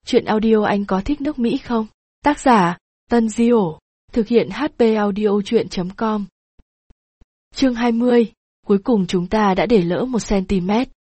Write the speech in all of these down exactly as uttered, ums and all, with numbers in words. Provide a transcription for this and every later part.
Chuyện audio anh có thích nước Mỹ không? Tác giả, Tân Diểu. Thực hiện hát pê audio chuyện chấm com. Chương hai mươi. Cuối cùng chúng ta đã để lỡ một cm.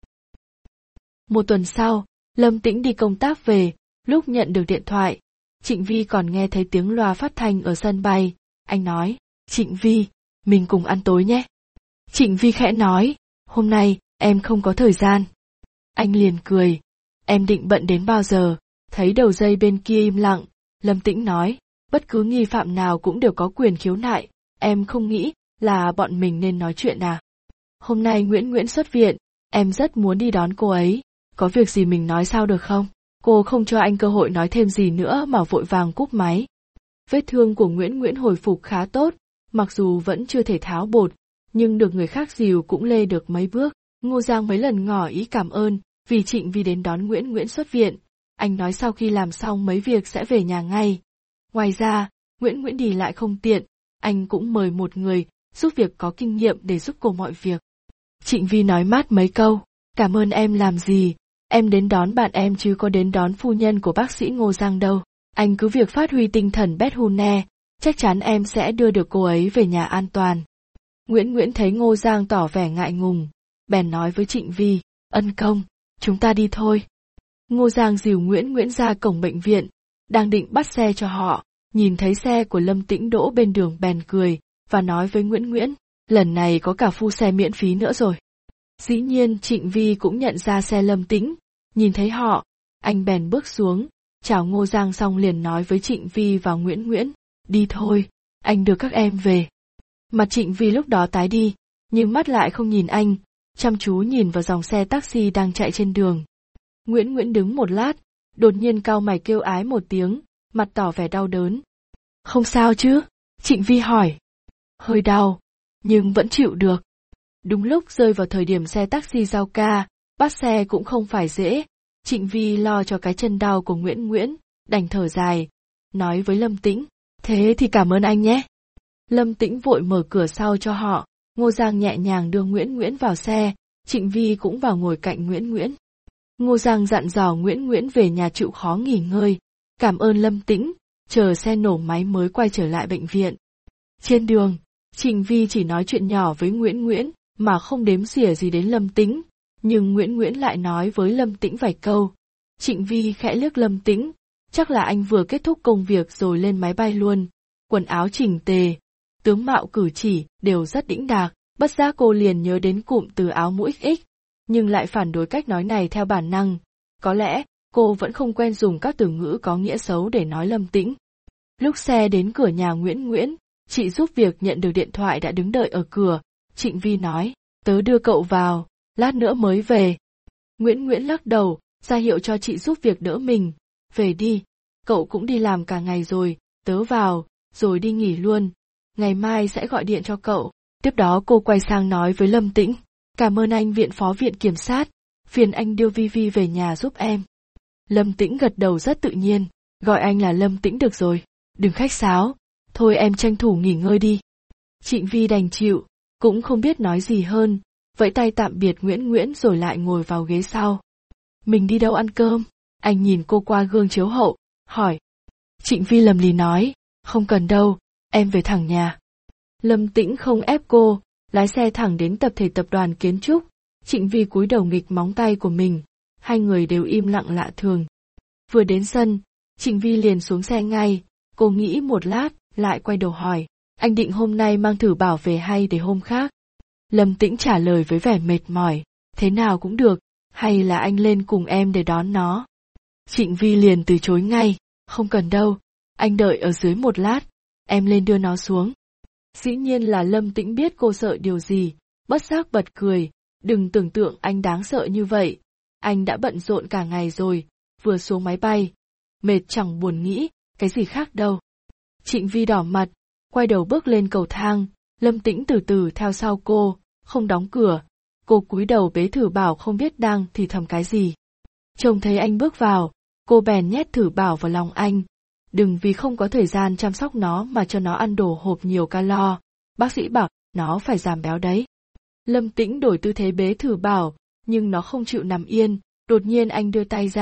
Một tuần sau, Lâm Tĩnh đi công tác về, lúc nhận được điện thoại, Trịnh Vi còn nghe thấy tiếng loa phát thanh ở sân bay. Anh nói, Trịnh Vi, mình cùng ăn tối nhé. Trịnh Vi khẽ nói, hôm nay, em không có thời gian. Anh liền cười, em định bận đến bao giờ? Thấy đầu dây bên kia im lặng, Lâm Tĩnh nói, bất cứ nghi phạm nào cũng đều có quyền khiếu nại, em không nghĩ là bọn mình nên nói chuyện à? Hôm nay Nguyễn Nguyễn xuất viện, em rất muốn đi đón cô ấy, có việc gì mình nói sao được không? Cô không cho anh cơ hội nói thêm gì nữa mà vội vàng cúp máy. Vết thương của Nguyễn Nguyễn hồi phục khá tốt, mặc dù vẫn chưa thể tháo bột, nhưng được người khác dìu cũng lê được mấy bước. Ngô Giang mấy lần ngỏ ý cảm ơn vì Trịnh Vi đến đón Nguyễn Nguyễn xuất viện. Anh nói sau khi làm xong mấy việc sẽ về nhà ngay. Ngoài ra, Nguyễn Nguyễn đi lại không tiện, anh cũng mời một người giúp việc có kinh nghiệm để giúp cô mọi việc. Trịnh Vi nói mát mấy câu, cảm ơn em làm gì, em đến đón bạn em chứ có đến đón phu nhân của bác sĩ Ngô Giang đâu. Anh cứ việc phát huy tinh thần Bét Hune, chắc chắn em sẽ đưa được cô ấy về nhà an toàn. Nguyễn Nguyễn thấy Ngô Giang tỏ vẻ ngại ngùng, bèn nói với Trịnh Vi, ân công, chúng ta đi thôi. Ngô Giang dìu Nguyễn Nguyễn ra cổng bệnh viện, đang định bắt xe cho họ, nhìn thấy xe của Lâm Tĩnh đỗ bên đường bèn cười, và nói với Nguyễn Nguyễn, lần này có cả phu xe miễn phí nữa rồi. Dĩ nhiên Trịnh Vi cũng nhận ra xe Lâm Tĩnh, nhìn thấy họ, anh bèn bước xuống, chào Ngô Giang xong liền nói với Trịnh Vi và Nguyễn Nguyễn, đi thôi, anh đưa các em về. Mặt Trịnh Vi lúc đó tái đi, nhưng mắt lại không nhìn anh, chăm chú nhìn vào dòng xe taxi đang chạy trên đường. Nguyễn Nguyễn đứng một lát, đột nhiên cau mày kêu ái một tiếng, mặt tỏ vẻ đau đớn. Không sao chứ? Trịnh Vi hỏi. Hơi đau, nhưng vẫn chịu được. Đúng lúc rơi vào thời điểm xe taxi giao ca, bắt xe cũng không phải dễ. Trịnh Vi lo cho cái chân đau của Nguyễn Nguyễn, đành thở dài, nói với Lâm Tĩnh, thế thì cảm ơn anh nhé. Lâm Tĩnh vội mở cửa sau cho họ, Ngô Giang nhẹ nhàng đưa Nguyễn Nguyễn vào xe, Trịnh Vi cũng vào ngồi cạnh Nguyễn Nguyễn. Ngô Giang dặn dò Nguyễn Nguyễn về nhà chịu khó nghỉ ngơi, cảm ơn Lâm Tĩnh, chờ xe nổ máy mới quay trở lại bệnh viện. Trên đường, Trịnh Vi chỉ nói chuyện nhỏ với Nguyễn Nguyễn, mà không đếm xỉa gì đến Lâm Tĩnh, nhưng Nguyễn Nguyễn lại nói với Lâm Tĩnh vài câu. Trịnh Vi khẽ liếc Lâm Tĩnh, chắc là anh vừa kết thúc công việc rồi lên máy bay luôn, quần áo chỉnh tề, tướng mạo cử chỉ đều rất đĩnh đạc, bất giác cô liền nhớ đến cụm từ áo mũ ích ích, nhưng lại phản đối cách nói này theo bản năng. Có lẽ, cô vẫn không quen dùng các từ ngữ có nghĩa xấu để nói Lâm Tĩnh. Lúc xe đến cửa nhà Nguyễn Nguyễn, chị giúp việc nhận được điện thoại đã đứng đợi ở cửa, Trịnh Vi nói, tớ đưa cậu vào, lát nữa mới về. Nguyễn Nguyễn lắc đầu, ra hiệu cho chị giúp việc đỡ mình, về đi, cậu cũng đi làm cả ngày rồi, tớ vào, rồi đi nghỉ luôn, ngày mai sẽ gọi điện cho cậu. Tiếp đó cô quay sang nói với Lâm Tĩnh, cảm ơn anh viện phó viện kiểm sát, phiền anh đưa Vi Vi về nhà giúp em. Lâm Tĩnh gật đầu rất tự nhiên, gọi anh là Lâm Tĩnh được rồi, đừng khách sáo, thôi em tranh thủ nghỉ ngơi đi. Trịnh Vi đành chịu, cũng không biết nói gì hơn, vẫy tay tạm biệt Nguyễn Nguyễn rồi lại ngồi vào ghế sau. Mình đi đâu ăn cơm? Anh nhìn cô qua gương chiếu hậu, hỏi. Trịnh Vi lầm lì nói, không cần đâu, em về thẳng nhà. Lâm Tĩnh không ép cô, lái xe thẳng đến tập thể tập đoàn kiến trúc. Trịnh Vi cúi đầu nghịch móng tay của mình, hai người đều im lặng lạ thường. Vừa đến sân, Trịnh Vi liền xuống xe ngay, cô nghĩ một lát, lại quay đầu hỏi, anh định hôm nay mang thử bảo về hay để hôm khác? Lâm Tĩnh trả lời với vẻ mệt mỏi, thế nào cũng được, hay là anh lên cùng em để đón nó? Trịnh Vi liền từ chối ngay, không cần đâu, anh đợi ở dưới một lát, em lên đưa nó xuống. Dĩ nhiên là Lâm Tĩnh biết cô sợ điều gì, bất giác bật cười, đừng tưởng tượng anh đáng sợ như vậy, anh đã bận rộn cả ngày rồi, vừa xuống máy bay, mệt chẳng buồn nghĩ, cái gì khác đâu. Trịnh Vi đỏ mặt, quay đầu bước lên cầu thang, Lâm Tĩnh từ từ theo sau cô, không đóng cửa, cô cúi đầu bế thử bảo không biết đang thì thầm cái gì. Trông thấy anh bước vào, cô bèn nhét thử bảo vào lòng anh, đừng vì không có thời gian chăm sóc nó mà cho nó ăn đồ hộp nhiều calo, bác sĩ bảo nó phải giảm béo đấy. Lâm Tĩnh đổi tư thế bế thử bảo, nhưng nó không chịu nằm yên, đột nhiên anh đưa tay ra,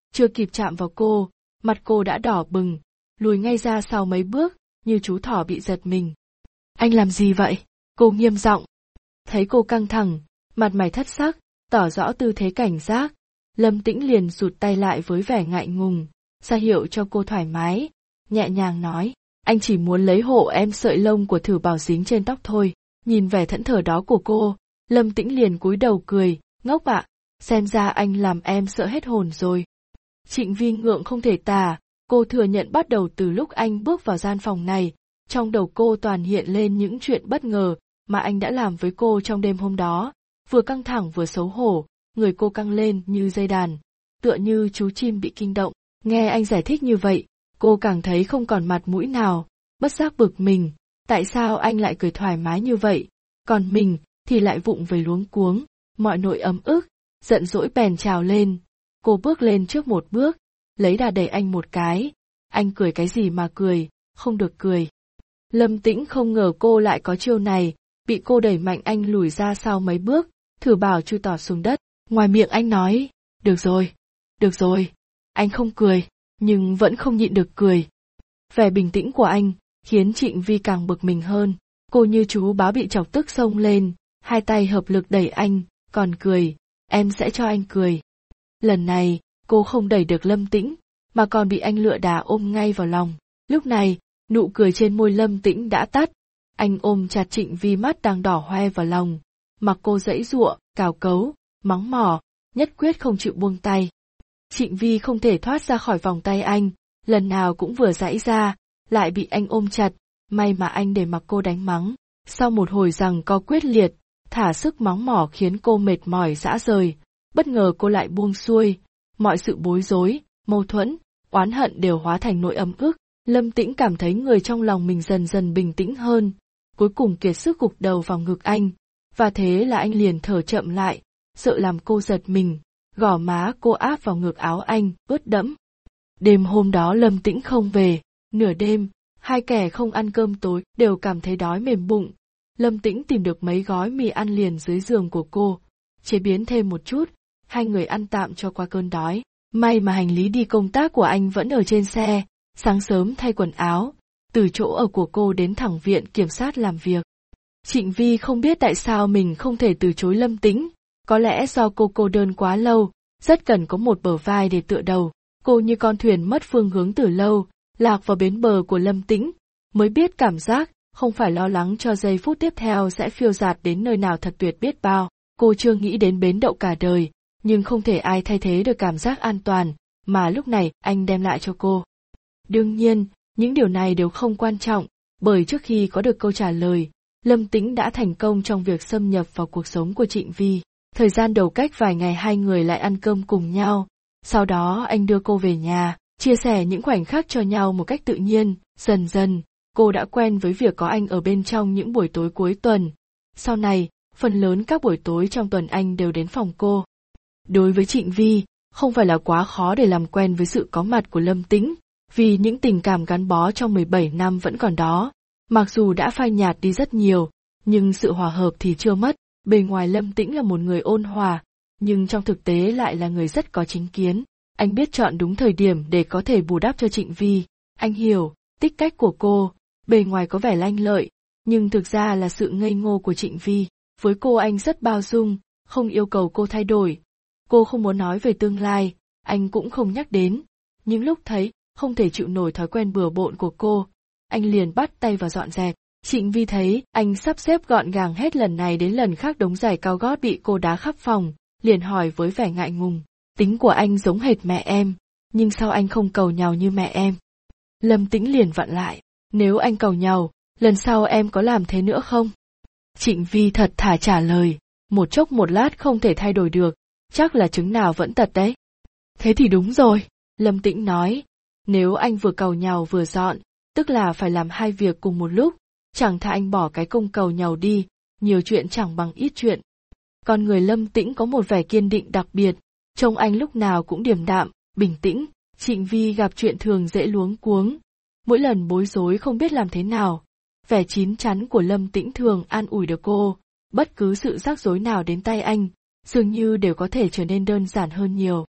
chưa kịp chạm vào cô, mặt cô đã đỏ bừng, lùi ngay ra sau mấy bước, như chú thỏ bị giật mình. Anh làm gì vậy? Cô nghiêm giọng. Thấy cô căng thẳng, mặt mày thất sắc, tỏ rõ tư thế cảnh giác, Lâm Tĩnh liền rụt tay lại với vẻ ngại ngùng, ra hiệu cho cô thoải mái, nhẹ nhàng nói, anh chỉ muốn lấy hộ em sợi lông của Thử Bảo dính trên tóc thôi. Nhìn vẻ thẫn thờ đó của cô, Lâm Tĩnh liền cúi đầu cười, ngốc ạ, xem ra anh làm em sợ hết hồn rồi. Trịnh Vi ngượng không thể tả, cô thừa nhận bắt đầu từ lúc anh bước vào gian phòng này, trong đầu cô toàn hiện lên những chuyện bất ngờ mà anh đã làm với cô trong đêm hôm đó, vừa căng thẳng vừa xấu hổ, người cô căng lên như dây đàn, tựa như chú chim bị kinh động. Nghe anh giải thích như vậy, cô càng thấy không còn mặt mũi nào, bất giác bực mình, tại sao anh lại cười thoải mái như vậy, còn mình thì lại vụng về luống cuống, mọi nỗi ấm ức, giận dỗi bèn trào lên. Cô bước lên trước một bước, lấy đà đẩy anh một cái, anh cười cái gì mà cười, không được cười. Lâm Tĩnh không ngờ cô lại có chiêu này, bị cô đẩy mạnh anh lùi ra sau mấy bước, Thử Bảo chui tọt xuống đất, ngoài miệng anh nói, được rồi, được rồi, anh không cười, nhưng vẫn không nhịn được cười. Vẻ bình tĩnh của anh khiến Trịnh Vi càng bực mình hơn, cô như chú báo bị chọc tức xông lên, hai tay hợp lực đẩy anh, còn cười, em sẽ cho anh cười. Lần này, cô không đẩy được Lâm Tĩnh, mà còn bị anh lựa đà ôm ngay vào lòng. Lúc này, nụ cười trên môi Lâm Tĩnh đã tắt, anh ôm chặt Trịnh Vi mắt đang đỏ hoe vào lòng, mặc cô giãy giụa, cào cấu, mắng mỏ, nhất quyết không chịu buông tay. Trịnh Vi không thể thoát ra khỏi vòng tay anh, lần nào cũng vừa giãy ra, lại bị anh ôm chặt, may mà anh để mặc cô đánh mắng. Sau một hồi giằng co quyết liệt, thả sức mắng mỏ khiến cô mệt mỏi rã rời, bất ngờ cô lại buông xuôi, mọi sự bối rối, mâu thuẫn, oán hận đều hóa thành nỗi ấm ức. Lâm Tĩnh cảm thấy người trong lòng mình dần dần bình tĩnh hơn, cuối cùng kiệt sức gục đầu vào ngực anh, và thế là anh liền thở chậm lại, sợ làm cô giật mình, gò má cô áp vào ngực áo anh, ướt đẫm. Đêm hôm đó Lâm Tĩnh không về, nửa đêm, hai kẻ không ăn cơm tối đều cảm thấy đói mềm bụng. Lâm Tĩnh tìm được mấy gói mì ăn liền dưới giường của cô, chế biến thêm một chút, hai người ăn tạm cho qua cơn đói. May mà hành lý đi công tác của anh vẫn ở trên xe, sáng sớm thay quần áo, từ chỗ ở của cô đến thẳng viện kiểm sát làm việc. Trịnh Vi không biết tại sao mình không thể từ chối Lâm Tĩnh, có lẽ do cô cô đơn quá lâu, rất cần có một bờ vai để tựa đầu. Cô như con thuyền mất phương hướng từ lâu, lạc vào bến bờ của Lâm Tĩnh, mới biết cảm giác, không phải lo lắng cho giây phút tiếp theo sẽ phiêu dạt đến nơi nào thật tuyệt biết bao. Cô chưa nghĩ đến bến đậu cả đời, nhưng không thể ai thay thế được cảm giác an toàn, mà lúc này anh đem lại cho cô. Đương nhiên, những điều này đều không quan trọng, bởi trước khi có được câu trả lời, Lâm Tĩnh đã thành công trong việc xâm nhập vào cuộc sống của Trịnh Vi. Thời gian đầu cách vài ngày hai người lại ăn cơm cùng nhau, sau đó anh đưa cô về nhà, chia sẻ những khoảnh khắc cho nhau một cách tự nhiên, dần dần, cô đã quen với việc có anh ở bên trong những buổi tối cuối tuần. Sau này, phần lớn các buổi tối trong tuần anh đều đến phòng cô. Đối với Trịnh Vi, không phải là quá khó để làm quen với sự có mặt của Lâm Tĩnh, vì những tình cảm gắn bó trong mười bảy năm vẫn còn đó. Mặc dù đã phai nhạt đi rất nhiều, nhưng sự hòa hợp thì chưa mất. Bề ngoài Lâm Tĩnh là một người ôn hòa, nhưng trong thực tế lại là người rất có chính kiến. Anh biết chọn đúng thời điểm để có thể bù đắp cho Trịnh Vi. Anh hiểu, tích cách của cô, bề ngoài có vẻ lanh lợi, nhưng thực ra là sự ngây ngô của Trịnh Vi. Với cô anh rất bao dung, không yêu cầu cô thay đổi. Cô không muốn nói về tương lai, anh cũng không nhắc đến. Nhưng lúc thấy, không thể chịu nổi thói quen bừa bộn của cô, anh liền bắt tay vào dọn dẹp. Trịnh Vi thấy anh sắp xếp gọn gàng hết lần này đến lần khác đống giày cao gót bị cô đá khắp phòng, liền hỏi với vẻ ngại ngùng. Tính của anh giống hệt mẹ em, nhưng sao anh không càu nhàu như mẹ em? Lâm Tĩnh liền vặn lại, nếu anh càu nhàu, lần sau em có làm thế nữa không? Trịnh Vi thật thà trả lời, một chốc một lát không thể thay đổi được, chắc là trứng nào vẫn tật đấy. Thế thì đúng rồi, Lâm Tĩnh nói, nếu anh vừa càu nhàu vừa dọn, tức là phải làm hai việc cùng một lúc, chẳng thà anh bỏ cái công càu nhàu đi, nhiều chuyện chẳng bằng ít chuyện. Con người Lâm Tĩnh có một vẻ kiên định đặc biệt, trông anh lúc nào cũng điềm đạm, bình tĩnh. Trịnh Vi gặp chuyện thường dễ luống cuống, mỗi lần bối rối không biết làm thế nào. Vẻ chín chắn của Lâm Tĩnh thường an ủi được cô, bất cứ sự rắc rối nào đến tay anh, dường như đều có thể trở nên đơn giản hơn nhiều.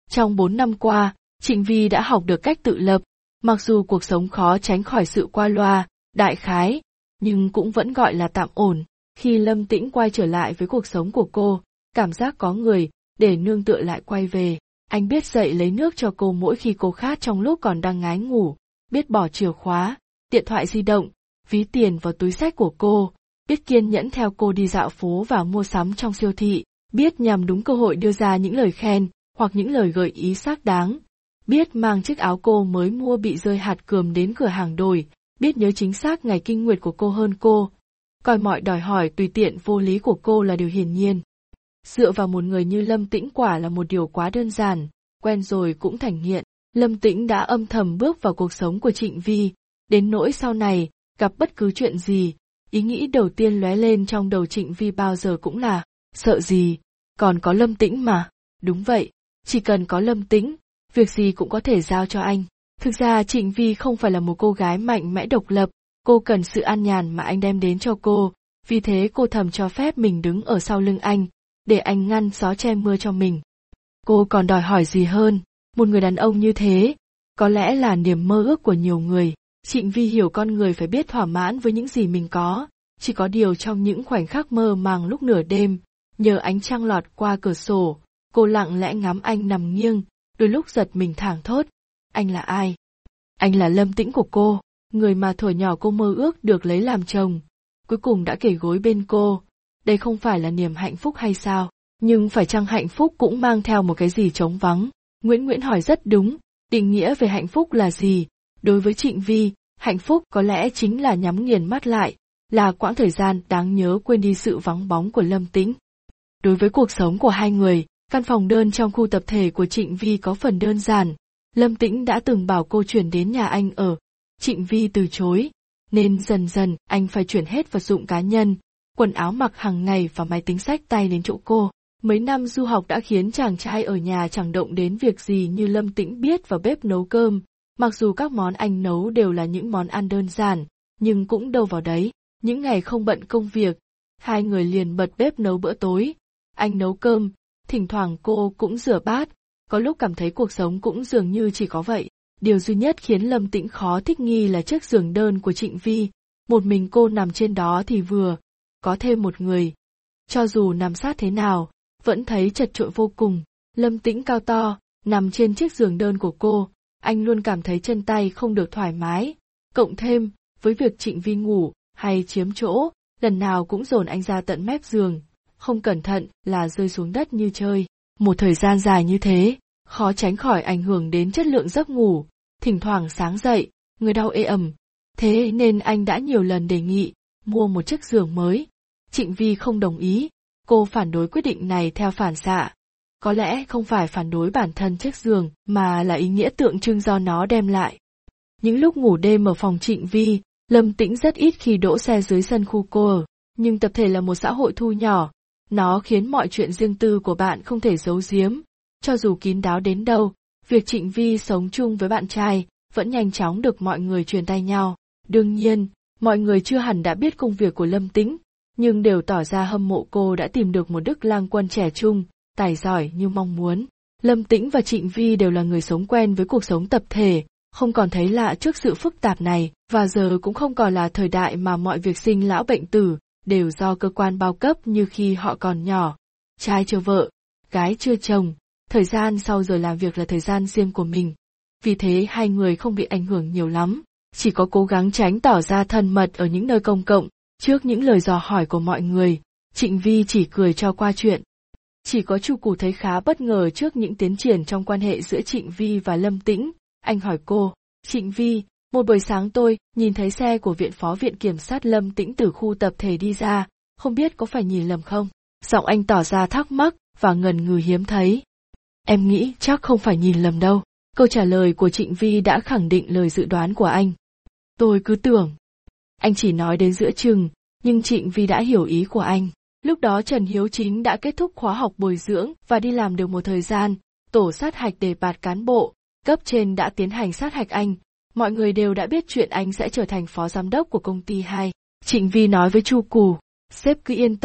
Trong bốn năm qua, Trịnh Vi đã học được cách tự lập, mặc dù cuộc sống khó tránh khỏi sự qua loa, đại khái, nhưng cũng vẫn gọi là tạm ổn. Khi Lâm Tĩnh quay trở lại với cuộc sống của cô, cảm giác có người để nương tựa lại quay về. Anh biết dậy lấy nước cho cô mỗi khi cô khát trong lúc còn đang ngái ngủ, biết bỏ chìa khóa, điện thoại di động, ví tiền vào túi xách của cô, biết kiên nhẫn theo cô đi dạo phố và mua sắm trong siêu thị, biết nhằm đúng cơ hội đưa ra những lời khen hoặc những lời gợi ý xác đáng, biết mang chiếc áo cô mới mua bị rơi hạt cườm đến cửa hàng đổi, biết nhớ chính xác ngày kinh nguyệt của cô hơn cô, coi mọi đòi hỏi tùy tiện vô lý của cô là điều hiển nhiên. Dựa vào một người như Lâm Tĩnh quả là một điều quá đơn giản, quen rồi cũng thành nghiện. Lâm Tĩnh đã âm thầm bước vào cuộc sống của Trịnh Vi, đến nỗi sau này, gặp bất cứ chuyện gì, ý nghĩ đầu tiên lóe lên trong đầu Trịnh Vi bao giờ cũng là, sợ gì, còn có Lâm Tĩnh mà. Đúng vậy, chỉ cần có Lâm Tĩnh, việc gì cũng có thể giao cho anh. Thực ra Trịnh Vi không phải là một cô gái mạnh mẽ độc lập, cô cần sự an nhàn mà anh đem đến cho cô, vì thế cô thầm cho phép mình đứng ở sau lưng anh, để anh ngăn gió che mưa cho mình. Cô còn đòi hỏi gì hơn, một người đàn ông như thế, có lẽ là niềm mơ ước của nhiều người. Trịnh Vi hiểu con người phải biết thỏa mãn với những gì mình có, chỉ có điều trong những khoảnh khắc mơ màng lúc nửa đêm, nhờ ánh trăng lọt qua cửa sổ, cô lặng lẽ ngắm anh nằm nghiêng, đôi lúc giật mình thảng thốt. Anh là ai? Anh là Lâm Tĩnh của cô, người mà thuở nhỏ cô mơ ước được lấy làm chồng, cuối cùng đã kề gối bên cô. Đây không phải là niềm hạnh phúc hay sao? Nhưng phải chăng hạnh phúc cũng mang theo một cái gì trống vắng? Nguyễn Nguyễn hỏi rất đúng, định nghĩa về hạnh phúc là gì? Đối với Trịnh Vi, hạnh phúc có lẽ chính là nhắm nghiền mắt lại, là quãng thời gian đáng nhớ quên đi sự vắng bóng của Lâm Tĩnh. Đối với cuộc sống của hai người, căn phòng đơn trong khu tập thể của Trịnh Vi có phần đơn giản. Lâm Tĩnh đã từng bảo cô chuyển đến nhà anh ở. Trịnh Vi từ chối, nên dần dần anh phải chuyển hết vật dụng cá nhân, quần áo mặc hàng ngày và máy tính xách tay đến chỗ cô. Mấy năm du học đã khiến chàng trai ở nhà chẳng động đến việc gì như Lâm Tĩnh biết vào bếp nấu cơm, mặc dù các món anh nấu đều là những món ăn đơn giản, nhưng cũng đâu vào đấy. Những ngày không bận công việc, hai người liền bật bếp nấu bữa tối. Anh nấu cơm, thỉnh thoảng cô cũng rửa bát, có lúc cảm thấy cuộc sống cũng dường như chỉ có vậy. Điều duy nhất khiến Lâm Tĩnh khó thích nghi là chiếc giường đơn của Trịnh Vi, một mình cô nằm trên đó thì vừa, có thêm một người. Cho dù nằm sát thế nào, vẫn thấy chật chội vô cùng. Lâm Tĩnh cao to, nằm trên chiếc giường đơn của cô, anh luôn cảm thấy chân tay không được thoải mái. Cộng thêm, với việc Trịnh Vi ngủ, hay chiếm chỗ, lần nào cũng dồn anh ra tận mép giường, không cẩn thận là rơi xuống đất như chơi. Một thời gian dài như thế, khó tránh khỏi ảnh hưởng đến chất lượng giấc ngủ, thỉnh thoảng sáng dậy, người đau ê ẩm. Thế nên anh đã nhiều lần đề nghị, mua một chiếc giường mới. Trịnh Vi không đồng ý, cô phản đối quyết định này theo phản xạ. Có lẽ không phải phản đối bản thân chiếc giường, mà là ý nghĩa tượng trưng do nó đem lại. Những lúc ngủ đêm ở phòng Trịnh Vi, Lâm Tĩnh rất ít khi đỗ xe dưới sân khu cô ở, nhưng tập thể là một xã hội thu nhỏ, nó khiến mọi chuyện riêng tư của bạn không thể giấu giếm. Cho dù kín đáo đến đâu, việc Trịnh Vi sống chung với bạn trai vẫn nhanh chóng được mọi người truyền tai nhau. Đương nhiên, mọi người chưa hẳn đã biết công việc của Lâm Tĩnh, nhưng đều tỏ ra hâm mộ cô đã tìm được một đức lang quân trẻ trung, tài giỏi như mong muốn. Lâm Tĩnh và Trịnh Vi đều là người sống quen với cuộc sống tập thể, không còn thấy lạ trước sự phức tạp này, và giờ cũng không còn là thời đại mà mọi việc sinh lão bệnh tử đều do cơ quan bao cấp như khi họ còn nhỏ. Trai chưa vợ, gái chưa chồng, thời gian sau giờ làm việc là thời gian riêng của mình. Vì thế hai người không bị ảnh hưởng nhiều lắm, chỉ có cố gắng tránh tỏ ra thân mật ở những nơi công cộng. Trước những lời dò hỏi của mọi người, Trịnh Vi chỉ cười cho qua chuyện. Chỉ có Chu Củ thấy khá bất ngờ trước những tiến triển trong quan hệ giữa Trịnh Vi và Lâm Tĩnh. Anh hỏi cô, Trịnh Vi, một buổi sáng tôi nhìn thấy xe của viện phó viện kiểm sát Lâm Tĩnh từ khu tập thể đi ra, không biết có phải nhìn lầm không? Giọng anh tỏ ra thắc mắc và ngần ngừ hiếm thấy. Em nghĩ chắc không phải nhìn lầm đâu. Câu trả lời của Trịnh Vi đã khẳng định lời dự đoán của anh. Tôi cứ tưởng. Anh chỉ nói đến giữa chừng, nhưng Trịnh Vi đã hiểu ý của anh. Lúc đó Trần Hiếu Chính đã kết thúc khóa học bồi dưỡng và đi làm được một thời gian, tổ sát hạch đề bạt cán bộ, cấp trên đã tiến hành sát hạch anh. Mọi người đều đã biết chuyện anh sẽ trở thành phó giám đốc của công ty hai. Trịnh Vi nói với Chu Củ, sếp cứ yên tâm,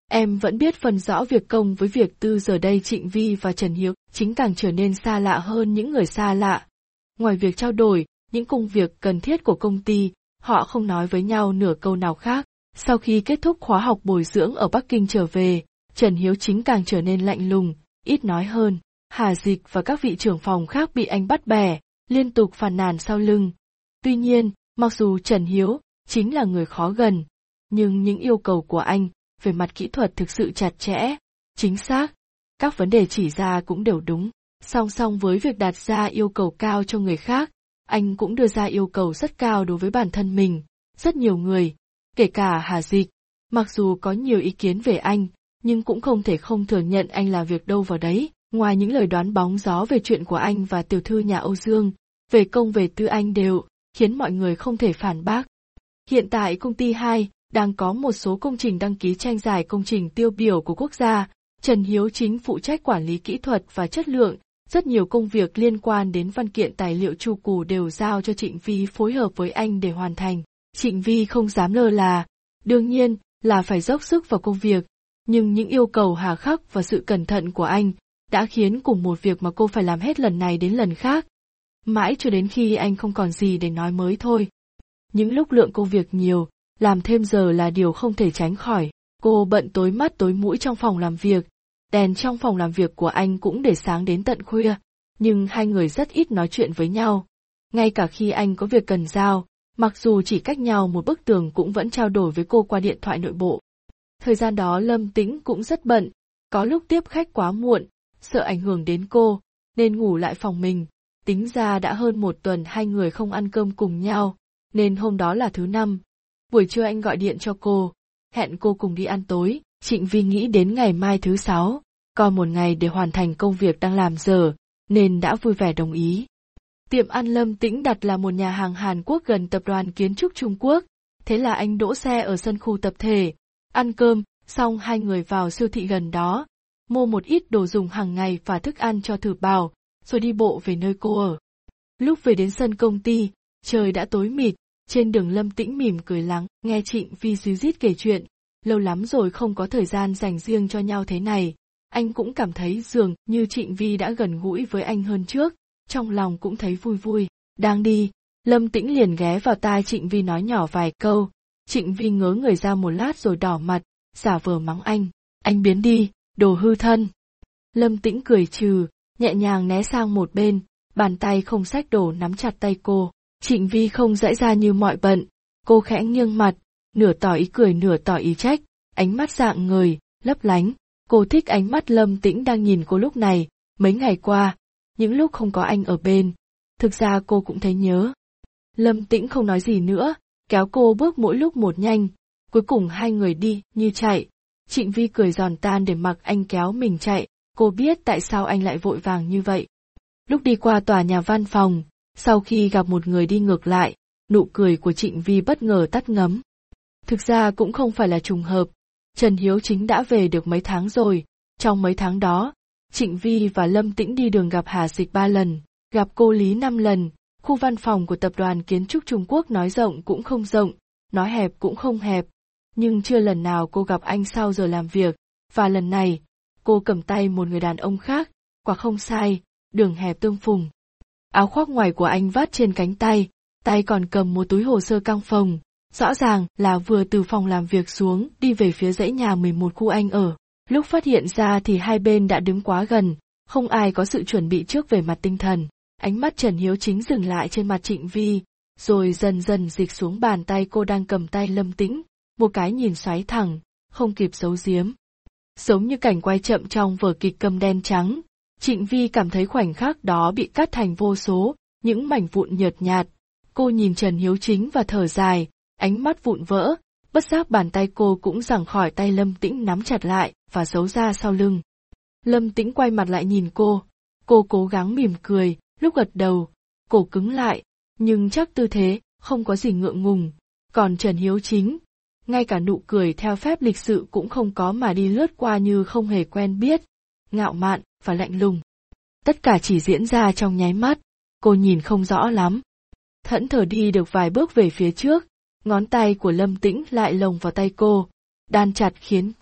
Em vẫn biết phân rõ việc công với việc tư, giờ đây Trịnh Vi và Trần Hiếu chính càng trở nên xa lạ hơn những người xa lạ. Ngoài việc trao đổi những công việc cần thiết của công ty, họ không nói với nhau nửa câu nào khác. Sau khi kết thúc khóa học bồi dưỡng ở Bắc Kinh trở về, Trần Hiếu chính càng trở nên lạnh lùng, ít nói hơn. Hà Dịch và các vị trưởng phòng khác bị anh bắt bẻ, liên tục phàn nàn sau lưng. Tuy nhiên, mặc dù Trần Hiếu chính là người khó gần, nhưng những yêu cầu của anh về mặt kỹ thuật thực sự chặt chẽ, chính xác. Các vấn đề chỉ ra cũng đều đúng. Song song với việc đặt ra yêu cầu cao cho người khác, anh cũng đưa ra yêu cầu rất cao đối với bản thân mình. Rất nhiều người, kể cả Hà Dịch, mặc dù có nhiều ý kiến về anh, nhưng cũng không thể không thừa nhận anh làm việc đâu vào đấy. Ngoài những lời đoán bóng gió về chuyện của anh và tiểu thư nhà Âu Dương, về công về tư anh đều khiến mọi người không thể phản bác. Hiện tại công ty hai đang có một số công trình đăng ký tranh giải công trình tiêu biểu của quốc gia. Trần Hiếu chính phụ trách quản lý kỹ thuật và chất lượng, rất nhiều công việc liên quan đến văn kiện tài liệu chu cù đều giao cho Trịnh Vi phối hợp với anh để hoàn thành. Trịnh Vi không dám lơ là, đương nhiên là phải dốc sức vào công việc, nhưng những yêu cầu hà khắc và sự cẩn thận của anh đã khiến cùng một việc mà cô phải làm hết lần này đến lần khác. Mãi cho đến khi anh không còn gì để nói mới thôi. Những lúc lượng công việc nhiều, làm thêm giờ là điều không thể tránh khỏi. Cô bận tối mắt tối mũi trong phòng làm việc, đèn trong phòng làm việc của anh cũng để sáng đến tận khuya, nhưng hai người rất ít nói chuyện với nhau. Ngay cả khi anh có việc cần giao, mặc dù chỉ cách nhau một bức tường cũng vẫn trao đổi với cô qua điện thoại nội bộ. Thời gian đó Lâm Tĩnh cũng rất bận, có lúc tiếp khách quá muộn, sợ ảnh hưởng đến cô, nên ngủ lại phòng mình. Tính ra đã hơn một tuần hai người không ăn cơm cùng nhau, nên hôm đó là thứ năm. Buổi trưa anh gọi điện cho cô, hẹn cô cùng đi ăn tối. Trịnh Vi nghĩ đến ngày mai thứ sáu, còn một ngày để hoàn thành công việc đang làm giờ, nên đã vui vẻ đồng ý. Tiệm ăn Lâm Tĩnh đặt là một nhà hàng Hàn Quốc gần tập đoàn kiến trúc Trung Quốc, thế là anh đỗ xe ở sân khu tập thể. Ăn cơm, xong hai người vào siêu thị gần đó, mua một ít đồ dùng hàng ngày và thức ăn cho Thử Bảo, rồi đi bộ về nơi cô ở. Lúc về đến sân công ty, trời đã tối mịt, trên đường Lâm Tĩnh mỉm cười lắng, nghe Trịnh Vi ríu rít kể chuyện. Lâu lắm rồi không có thời gian dành riêng cho nhau thế này, anh cũng cảm thấy dường như Trịnh Vi đã gần gũi với anh hơn trước, trong lòng cũng thấy vui vui. Đang đi, Lâm Tĩnh liền ghé vào tai Trịnh Vi nói nhỏ vài câu. Trịnh Vi ngớ người ra một lát rồi đỏ mặt, giả vờ mắng anh, anh biến đi, đồ hư thân. Lâm Tĩnh cười trừ, nhẹ nhàng né sang một bên, bàn tay không xách đồ nắm chặt tay cô. Trịnh Vi không dãy ra như mọi bận, cô khẽ nghiêng mặt, nửa tỏ ý cười nửa tỏ ý trách, ánh mắt rạng ngời, lấp lánh. Cô thích ánh mắt Lâm Tĩnh đang nhìn cô lúc này. Mấy ngày qua, những lúc không có anh ở bên, thực ra cô cũng thấy nhớ. Lâm Tĩnh không nói gì nữa, kéo cô bước mỗi lúc một nhanh, cuối cùng hai người đi như chạy. Trịnh Vi cười giòn tan để mặc anh kéo mình chạy, cô biết tại sao anh lại vội vàng như vậy. Lúc đi qua tòa nhà văn phòng, sau khi gặp một người đi ngược lại, nụ cười của Trịnh Vi bất ngờ tắt ngấm. Thực ra cũng không phải là trùng hợp, Trần Hiếu chính đã về được mấy tháng rồi, trong mấy tháng đó, Trịnh Vi và Lâm Tĩnh đi đường gặp Hà Dịch ba lần, gặp cô Lý năm lần. Khu văn phòng của tập đoàn kiến trúc Trung Quốc nói rộng cũng không rộng, nói hẹp cũng không hẹp, nhưng chưa lần nào cô gặp anh sau giờ làm việc, và lần này, cô cầm tay một người đàn ông khác, quả không sai, đường hẹp tương phùng. Áo khoác ngoài của anh vắt trên cánh tay, tay còn cầm một túi hồ sơ căng phòng, rõ ràng là vừa từ phòng làm việc xuống đi về phía dãy nhà mười một khu anh ở. Lúc phát hiện ra thì hai bên đã đứng quá gần, không ai có sự chuẩn bị trước về mặt tinh thần. Ánh mắt Trần Hiếu chính dừng lại trên mặt Trịnh Vi, rồi dần dần dịch xuống bàn tay cô đang cầm tay Lâm Tĩnh, một cái nhìn xoáy thẳng, không kịp giấu giếm. Giống như cảnh quay chậm trong vở kịch Câm đen trắng, Trịnh Vi cảm thấy khoảnh khắc đó bị cắt thành vô số, những mảnh vụn nhợt nhạt. Cô nhìn Trần Hiếu chính và thở dài, ánh mắt vụn vỡ, bất giác bàn tay cô cũng giằng khỏi tay Lâm Tĩnh nắm chặt lại và giấu ra sau lưng. Lâm Tĩnh quay mặt lại nhìn cô, cô cố gắng mỉm cười, lúc gật đầu, cổ cứng lại, nhưng chắc tư thế, không có gì ngượng ngùng. Còn Trần Hiếu chính, ngay cả nụ cười theo phép lịch sự cũng không có mà đi lướt qua như không hề quen biết, ngạo mạn và lạnh lùng. Tất cả chỉ diễn ra trong nháy mắt, cô nhìn không rõ lắm. Thẫn thờ đi được vài bước về phía trước, ngón tay của Lâm Tĩnh lại lồng vào tay cô, đan chặt khiến cô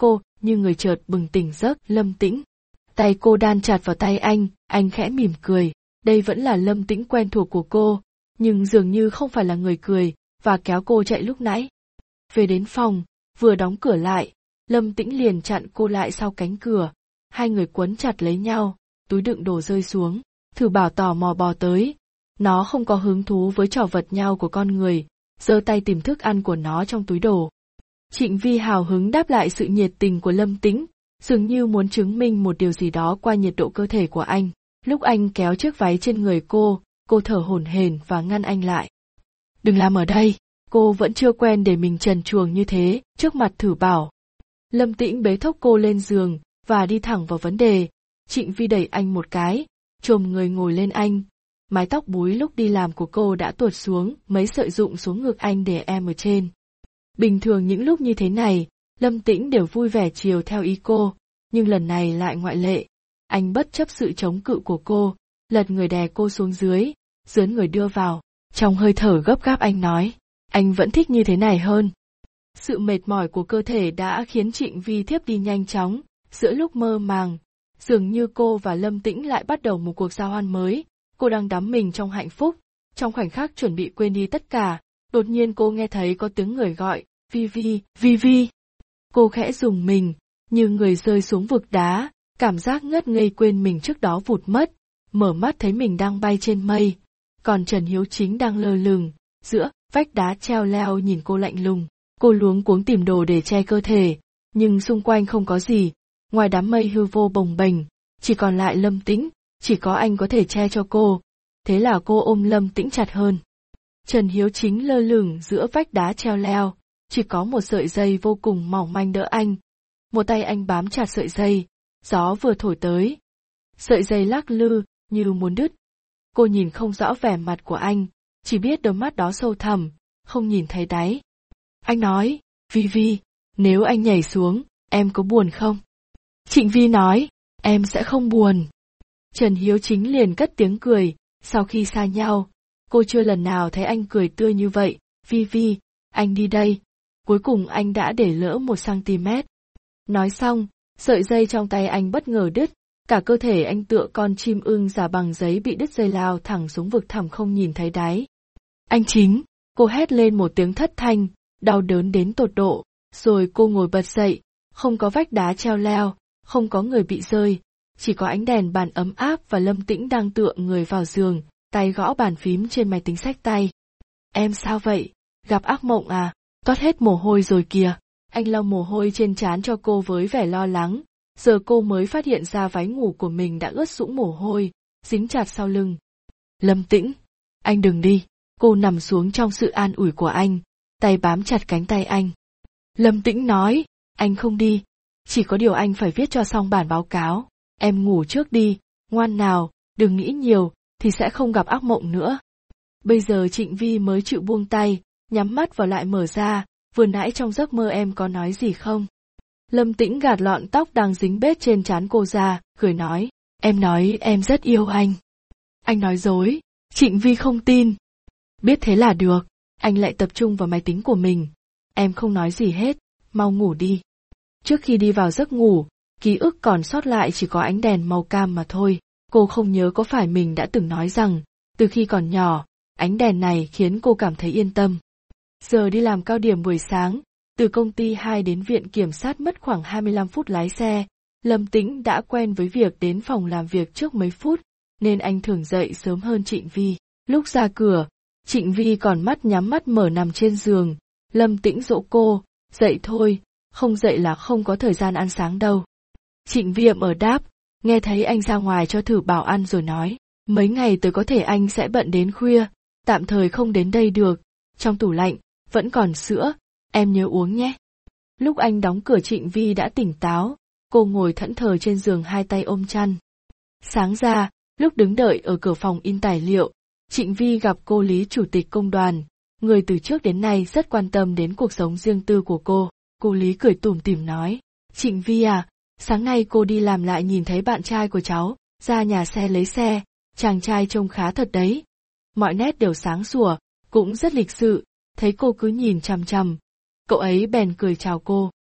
như người chợt bừng tỉnh giấc. Lâm Tĩnh. Tay cô đan chặt vào tay anh, anh khẽ mỉm cười. Đây vẫn là Lâm Tĩnh quen thuộc của cô, nhưng dường như không phải là người cười, và kéo cô chạy lúc nãy. Về đến phòng, vừa đóng cửa lại, Lâm Tĩnh liền chặn cô lại sau cánh cửa. Hai người quấn chặt lấy nhau, túi đựng đồ rơi xuống. Thử Bảo tò mò bò tới. Nó không có hứng thú với trò vật nhau của con người, giơ tay tìm thức ăn của nó trong túi đồ. Trịnh Vi hào hứng đáp lại sự nhiệt tình của Lâm Tĩnh, dường như muốn chứng minh một điều gì đó qua nhiệt độ cơ thể của anh. Lúc anh kéo chiếc váy trên người cô, cô thở hổn hển và ngăn anh lại. Đừng làm ở đây, cô vẫn chưa quen để mình trần truồng như thế, trước mặt Thử Bảo. Lâm Tĩnh bế thốc cô lên giường, và đi thẳng vào vấn đề. Trịnh Vi đẩy anh một cái, chồm người ngồi lên anh. Mái tóc búi lúc đi làm của cô đã tuột xuống, mấy sợi rụng xuống ngực anh để em ở trên. Bình thường những lúc như thế này, Lâm Tĩnh đều vui vẻ chiều theo ý cô, nhưng lần này lại ngoại lệ. Anh bất chấp sự chống cự của cô, lật người đè cô xuống dưới, dướn người đưa vào. Trong hơi thở gấp gáp anh nói, anh vẫn thích như thế này hơn. Sự mệt mỏi của cơ thể đã khiến Trịnh Vi thiếp đi nhanh chóng, giữa lúc mơ màng. Dường như cô và Lâm Tĩnh lại bắt đầu một cuộc giao hoan mới, cô đang đắm mình trong hạnh phúc, trong khoảnh khắc chuẩn bị quên đi tất cả, đột nhiên cô nghe thấy có tiếng người gọi, Vi Vi, Vi Vi. Cô khẽ rùng mình, như người rơi xuống vực đá, cảm giác ngất ngây quên mình trước đó vụt mất, mở mắt thấy mình đang bay trên mây, còn Trần Hiếu Chính đang lơ lửng, giữa vách đá treo leo nhìn cô lạnh lùng. Cô luống cuống tìm đồ để che cơ thể, nhưng xung quanh không có gì, ngoài đám mây hư vô bồng bềnh, chỉ còn lại Lâm Tĩnh, chỉ có anh có thể che cho cô, thế là cô ôm Lâm Tĩnh chặt hơn. Trần Hiếu Chính lơ lửng giữa vách đá treo leo, chỉ có một sợi dây vô cùng mỏng manh đỡ anh. Một tay anh bám chặt sợi dây, gió vừa thổi tới. Sợi dây lắc lư, như muốn đứt. Cô nhìn không rõ vẻ mặt của anh, chỉ biết đôi mắt đó sâu thẳm, không nhìn thấy đáy. Anh nói, Vi Vi, nếu anh nhảy xuống, em có buồn không? Trịnh Vi nói, em sẽ không buồn. Trần Hiếu Chính liền cất tiếng cười, sau khi xa nhau, cô chưa lần nào thấy anh cười tươi như vậy. Vi Vi, anh đi đây. Cuối cùng anh đã để lỡ một cm. Nói xong, sợi dây trong tay anh bất ngờ đứt, cả cơ thể anh tựa con chim ưng giả bằng giấy bị đứt dây lao thẳng xuống vực thẳm không nhìn thấy đáy. Anh Chính, cô hét lên một tiếng thất thanh, đau đớn đến tột độ, rồi cô ngồi bật dậy, không có vách đá treo leo, không có người bị rơi, chỉ có ánh đèn bàn ấm áp và Lâm Tĩnh đang tựa người vào giường, tay gõ bàn phím trên máy tính xách tay. Em sao vậy? Gặp ác mộng à? Toát hết mồ hôi rồi kìa. Anh lau mồ hôi trên trán cho cô với vẻ lo lắng, giờ cô mới phát hiện ra váy ngủ của mình đã ướt sũng mồ hôi, dính chặt sau lưng. Lâm Tĩnh, anh đừng đi. Cô nằm xuống trong sự an ủi của anh, tay bám chặt cánh tay anh. Lâm Tĩnh nói, anh không đi, chỉ có điều anh phải viết cho xong bản báo cáo. Em ngủ trước đi, ngoan nào, đừng nghĩ nhiều, thì sẽ không gặp ác mộng nữa. Bây giờ Trịnh Vi mới chịu buông tay, nhắm mắt vào lại mở ra, vừa nãy trong giấc mơ em có nói gì không? Lâm Tĩnh gạt lọn tóc đang dính bết trên trán cô ra, cười nói, em nói em rất yêu anh. Anh nói dối, Trịnh Vi không tin. Biết thế là được, anh lại tập trung vào máy tính của mình. Em không nói gì hết, mau ngủ đi. Trước khi đi vào giấc ngủ, ký ức còn sót lại chỉ có ánh đèn màu cam mà thôi. Cô không nhớ có phải mình đã từng nói rằng, từ khi còn nhỏ, ánh đèn này khiến cô cảm thấy yên tâm. Giờ đi làm cao điểm buổi sáng, từ công ty hai đến viện kiểm sát mất khoảng hai mươi lăm phút lái xe. Lâm Tĩnh đã quen với việc đến phòng làm việc trước mấy phút, nên anh thường dậy sớm hơn Trịnh Vi. Lúc ra cửa, Trịnh Vi còn mắt nhắm mắt mở nằm trên giường. Lâm Tĩnh dỗ cô, dậy thôi, không dậy là không có thời gian ăn sáng đâu. Trịnh Vi ậm ờ đáp, nghe thấy anh ra ngoài cho Thử Bảo ăn rồi nói, mấy ngày tới có thể anh sẽ bận đến khuya, tạm thời không đến đây được, trong tủ lạnh, vẫn còn sữa, em nhớ uống nhé. Lúc anh đóng cửa Trịnh Vi đã tỉnh táo, cô ngồi thẫn thờ trên giường hai tay ôm chăn. Sáng ra, lúc đứng đợi ở cửa phòng in tài liệu, Trịnh Vi gặp cô Lý chủ tịch công đoàn, người từ trước đến nay rất quan tâm đến cuộc sống riêng tư của cô. Cô Lý cười tủm tỉm nói, Trịnh Vi à, sáng nay cô đi làm lại nhìn thấy bạn trai của cháu, ra nhà xe lấy xe, chàng trai trông khá thật đấy. Mọi nét đều sáng sủa, cũng rất lịch sự, thấy cô cứ nhìn chằm chằm. Cậu ấy bèn cười chào cô.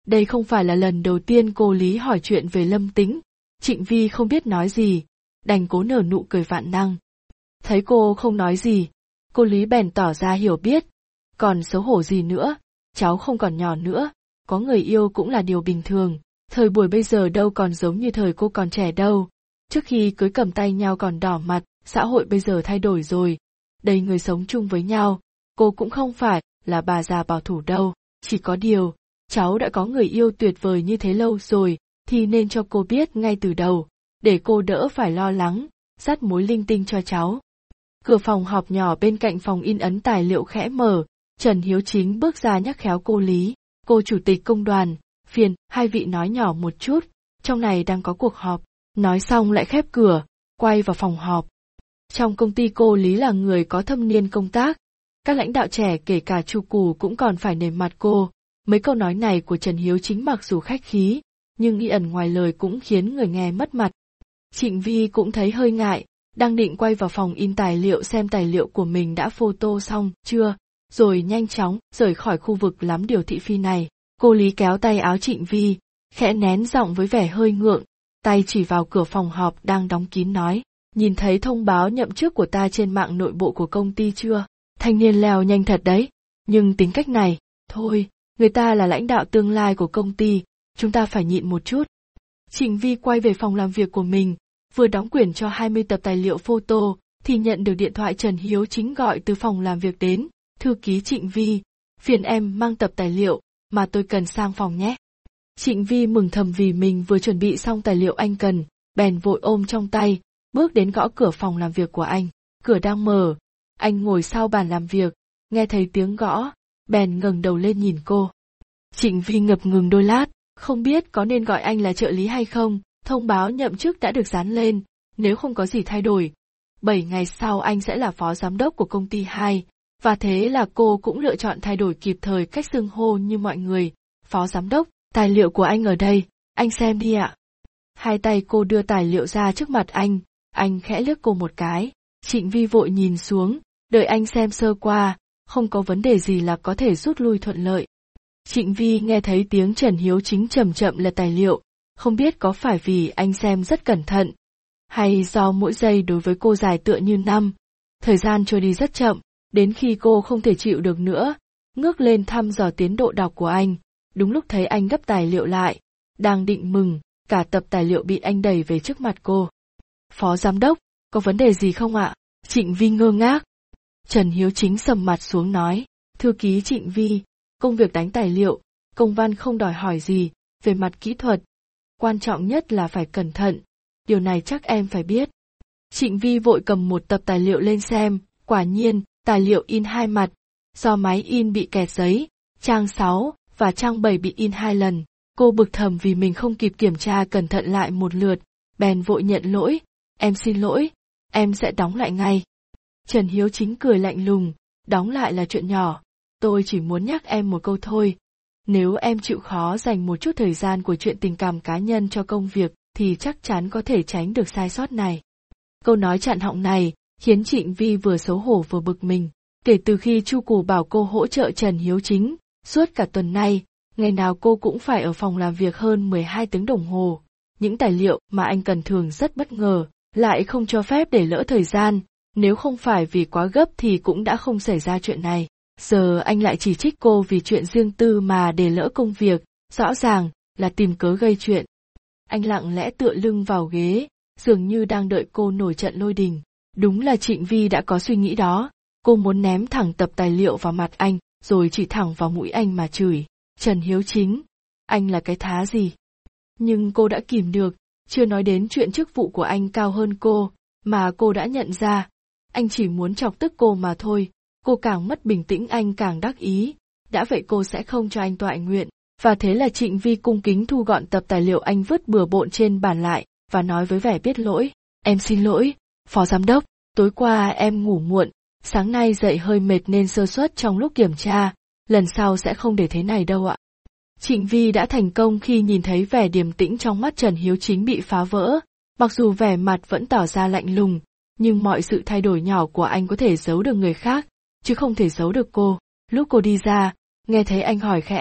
Đây không phải là lần đầu tiên cô Lý hỏi chuyện về Lâm Tĩnh, Trịnh Vi không biết nói gì, đành cố nở nụ cười vạn năng. Thấy cô không nói gì, cô Lý bèn tỏ ra hiểu biết, còn xấu hổ gì nữa, cháu không còn nhỏ nữa, có người yêu cũng là điều bình thường, thời buổi bây giờ đâu còn giống như thời cô còn trẻ đâu. Trước khi cưới cầm tay nhau còn đỏ mặt, xã hội bây giờ thay đổi rồi, đầy người sống chung với nhau, cô cũng không phải là bà già bảo thủ đâu, chỉ có điều, cháu đã có người yêu tuyệt vời như thế lâu rồi, thì nên cho cô biết ngay từ đầu, để cô đỡ phải lo lắng, dắt mối linh tinh cho cháu. Cửa phòng họp nhỏ bên cạnh phòng in ấn tài liệu khẽ mở, Trần Hiếu Chính bước ra nhắc khéo cô Lý, cô chủ tịch công đoàn, phiền, hai vị nói nhỏ một chút, trong này đang có cuộc họp, nói xong lại khép cửa, quay vào phòng họp. Trong công ty cô Lý là người có thâm niên công tác, các lãnh đạo trẻ kể cả Chu Cù cũng còn phải nể mặt cô, mấy câu nói này của Trần Hiếu Chính mặc dù khách khí, nhưng y ẩn ngoài lời cũng khiến người nghe mất mặt. Trịnh Vi cũng thấy hơi ngại, đang định quay vào phòng in tài liệu xem tài liệu của mình đã photo xong chưa, rồi nhanh chóng rời khỏi khu vực lắm điều thị phi này. Cô Lý kéo tay áo Trịnh Vi, khẽ nén giọng với vẻ hơi ngượng, tay chỉ vào cửa phòng họp đang đóng kín nói, nhìn thấy thông báo nhậm chức của ta trên mạng nội bộ của công ty chưa? Thanh niên lèo nhanh thật đấy, nhưng tính cách này, thôi, người ta là lãnh đạo tương lai của công ty, chúng ta phải nhịn một chút. Trịnh Vi quay về phòng làm việc của mình, vừa đóng quyển cho hai mươi tập tài liệu photo, thì nhận được điện thoại Trần Hiếu Chính gọi từ phòng làm việc đến, thư ký Trịnh Vi, phiền em mang tập tài liệu, mà tôi cần sang phòng nhé. Trịnh Vi mừng thầm vì mình vừa chuẩn bị xong tài liệu anh cần, bèn vội ôm trong tay, bước đến gõ cửa phòng làm việc của anh, cửa đang mở, anh ngồi sau bàn làm việc, nghe thấy tiếng gõ, bèn ngẩng đầu lên nhìn cô. Trịnh Vi ngập ngừng đôi lát, không biết có nên gọi anh là trợ lý hay không, thông báo nhậm chức đã được dán lên, nếu không có gì thay đổi. Bảy ngày sau anh sẽ là phó giám đốc của công ty hai, và thế là cô cũng lựa chọn thay đổi kịp thời cách xưng hô như mọi người. Phó giám đốc, tài liệu của anh ở đây, anh xem đi ạ. Hai tay cô đưa tài liệu ra trước mặt anh, anh khẽ liếc cô một cái, Trịnh Vi vội nhìn xuống, đợi anh xem sơ qua, không có vấn đề gì là có thể rút lui thuận lợi. Trịnh Vi nghe thấy tiếng Trần Hiếu Chính chậm chậm lật tài liệu, không biết có phải vì anh xem rất cẩn thận, hay do mỗi giây đối với cô dài tựa như năm. Thời gian trôi đi rất chậm, đến khi cô không thể chịu được nữa, ngước lên thăm dò tiến độ đọc của anh, đúng lúc thấy anh gấp tài liệu lại, đang định mừng, cả tập tài liệu bị anh đẩy về trước mặt cô. Phó giám đốc, có vấn đề gì không ạ? Trịnh Vi ngơ ngác. Trần Hiếu Chính sầm mặt xuống nói, thư ký Trịnh Vi, công việc đánh tài liệu, công văn không đòi hỏi gì, về mặt kỹ thuật. Quan trọng nhất là phải cẩn thận, điều này chắc em phải biết. Trịnh Vi vội cầm một tập tài liệu lên xem, quả nhiên, tài liệu in hai mặt, do máy in bị kẹt giấy, trang sáu và trang bảy bị in hai lần. Cô bực thầm vì mình không kịp kiểm tra cẩn thận lại một lượt, bèn vội nhận lỗi, em xin lỗi, em sẽ đóng lại ngay. Trần Hiếu Chính cười lạnh lùng, đóng lại là chuyện nhỏ, tôi chỉ muốn nhắc em một câu thôi. Nếu em chịu khó dành một chút thời gian của chuyện tình cảm cá nhân cho công việc, thì chắc chắn có thể tránh được sai sót này. Câu nói chặn họng này, khiến Trịnh Vi vừa xấu hổ vừa bực mình. Kể từ khi Chu Cù bảo cô hỗ trợ Trần Hiếu Chính, suốt cả tuần nay, ngày nào cô cũng phải ở phòng làm việc hơn mười hai tiếng đồng hồ. Những tài liệu mà anh cần thường rất bất ngờ, lại không cho phép để lỡ thời gian, nếu không phải vì quá gấp thì cũng đã không xảy ra chuyện này. Giờ anh lại chỉ trích cô vì chuyện riêng tư mà để lỡ công việc, rõ ràng là tìm cớ gây chuyện. Anh lặng lẽ tựa lưng vào ghế, dường như đang đợi cô nổi trận lôi đình. Đúng là Trịnh Vi đã có suy nghĩ đó, cô muốn ném thẳng tập tài liệu vào mặt anh, rồi chỉ thẳng vào mũi anh mà chửi. Trần Hiếu Chính, anh là cái thá gì? Nhưng cô đã kìm được, chưa nói đến chuyện chức vụ của anh cao hơn cô, mà cô đã nhận ra, anh chỉ muốn chọc tức cô mà thôi. Cô càng mất bình tĩnh anh càng đắc ý, đã vậy cô sẽ không cho anh toại nguyện, và thế là Trịnh Vi cung kính thu gọn tập tài liệu anh vứt bừa bộn trên bàn lại, và nói với vẻ biết lỗi, em xin lỗi, phó giám đốc, tối qua em ngủ muộn, sáng nay dậy hơi mệt nên sơ suất trong lúc kiểm tra, lần sau sẽ không để thế này đâu ạ. Trịnh Vi đã thành công khi nhìn thấy vẻ điềm tĩnh trong mắt Trần Hiếu Chính bị phá vỡ, mặc dù vẻ mặt vẫn tỏ ra lạnh lùng, nhưng mọi sự thay đổi nhỏ của anh có thể giấu được người khác, chứ không thể giấu được cô. Lúc cô đi ra, nghe thấy anh hỏi khẽ,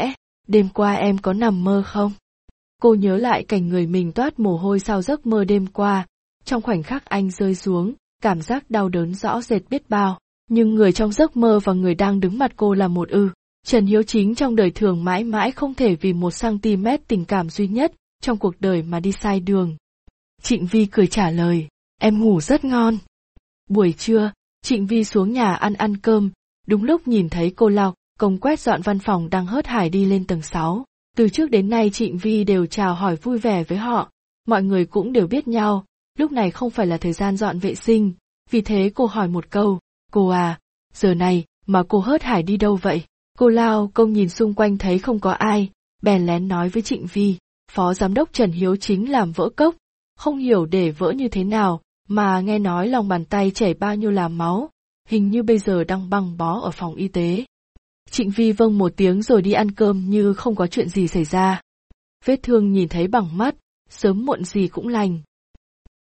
đêm qua em có nằm mơ không? Cô nhớ lại cảnh người mình toát mồ hôi sau giấc mơ đêm qua, trong khoảnh khắc anh rơi xuống, cảm giác đau đớn rõ rệt biết bao, nhưng người trong giấc mơ và người đang đứng mặt cô là một ư. Trần Hiếu Chính trong đời thường mãi mãi không thể vì một cm tình cảm duy nhất trong cuộc đời mà đi sai đường. Trịnh Vi cười trả lời, em ngủ rất ngon. Buổi trưa, Trịnh Vi xuống nhà ăn ăn cơm, đúng lúc nhìn thấy cô Lao, công quét dọn văn phòng đang hớt hải đi lên tầng sáu. Từ trước đến nay Trịnh Vi đều chào hỏi vui vẻ với họ, mọi người cũng đều biết nhau, lúc này không phải là thời gian dọn vệ sinh, vì thế cô hỏi một câu, cô à, giờ này mà cô hớt hải đi đâu vậy? Cô Lao công nhìn xung quanh thấy không có ai, bèn lén nói với Trịnh Vi, phó giám đốc Trần Hiếu Chính làm vỡ cốc, không hiểu để vỡ như thế nào, mà nghe nói lòng bàn tay chảy bao nhiêu là máu, hình như bây giờ đang băng bó ở phòng y tế. Trịnh Vi vâng một tiếng rồi đi ăn cơm như không có chuyện gì xảy ra. Vết thương nhìn thấy bằng mắt, sớm muộn gì cũng lành,